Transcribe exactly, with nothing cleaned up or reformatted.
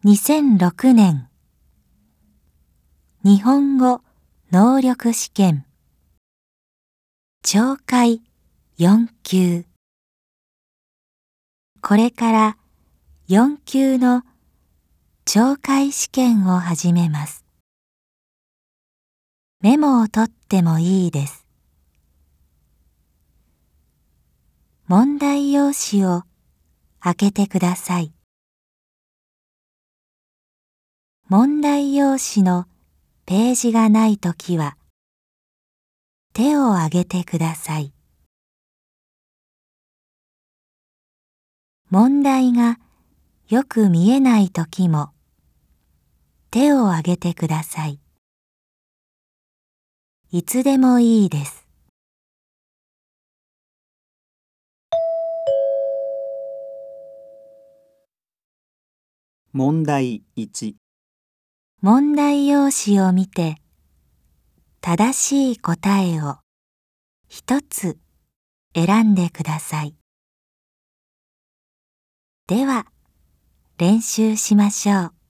にせんろくねん日本語能力試験聴解よん級。これからよん級の聴解試験を始めます。メモを取ってもいいです。問題用紙を開けてください。問題用紙のページがないときは手を挙げてください。問題がよく見えないときも手を挙げてください。いつでもいいです。 問題いち。 問題用紙を見て正しい答えを一つ選んでください。では練習しましょう。